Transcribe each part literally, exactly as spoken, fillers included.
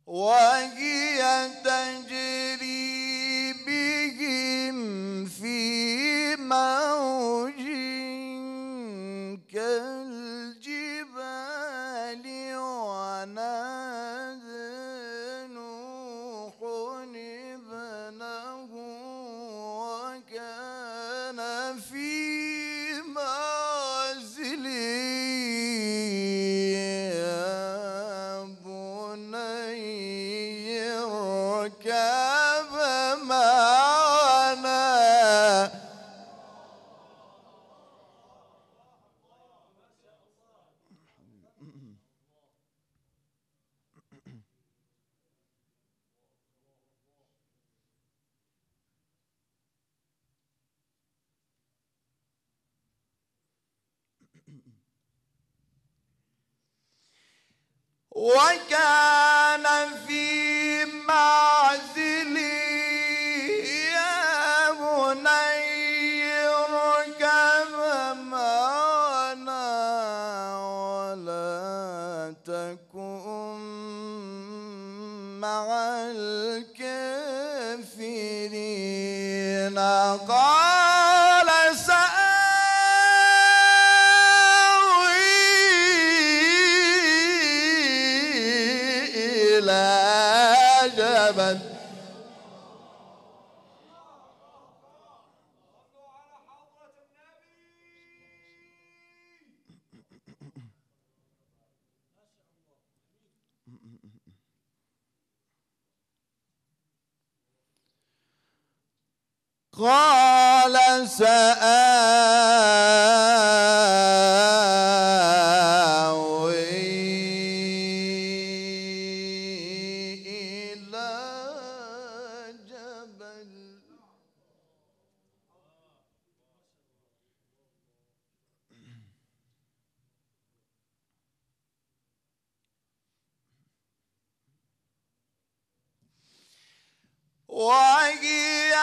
وهي تجري بهم في موج كالجبال ونادى نوح ابنه وكان في معزل يا بني اركب معنا وكان في معزل يا بني اركب معنا ولا تكن مع الكافرين قال جبل قال سآوي إلى جبل وهي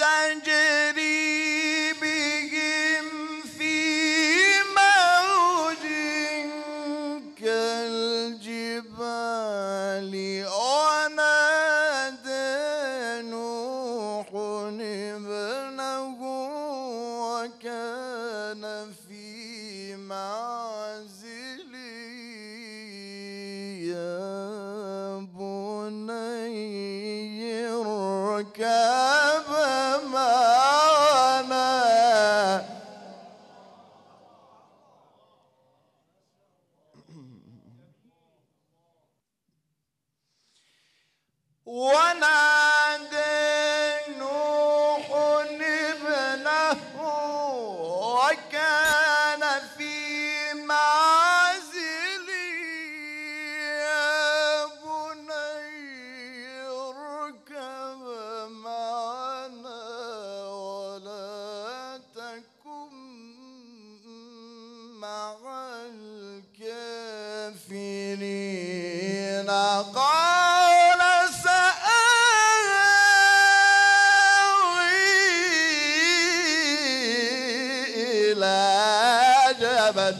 تجري بهم في موج كالجبال ونادى نوح ابنه وكان في معزل يا بني اركب معنا ونادى نوح ابنه وكان في معزل يا بني اركب معنا ولا تكن مع الكافرين قال سآوي إلى جبل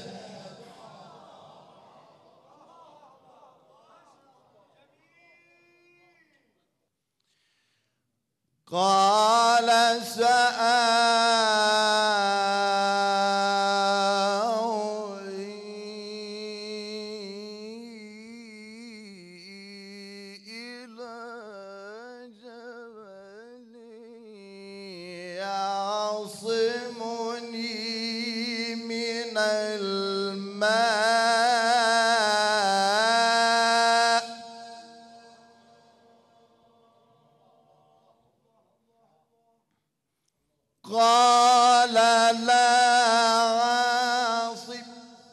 قال سآوي إلى جبل يعصمني من الماء قال لا عاصم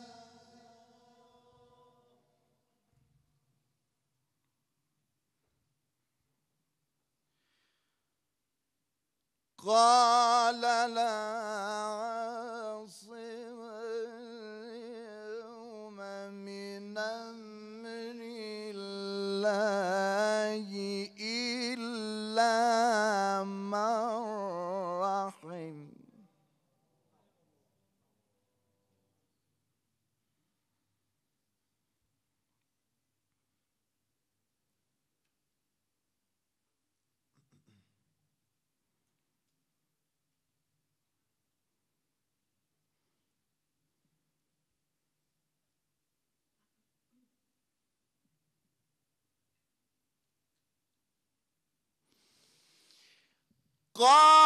قال لا عاصم اليوم من أمر الله إلا من رحم قال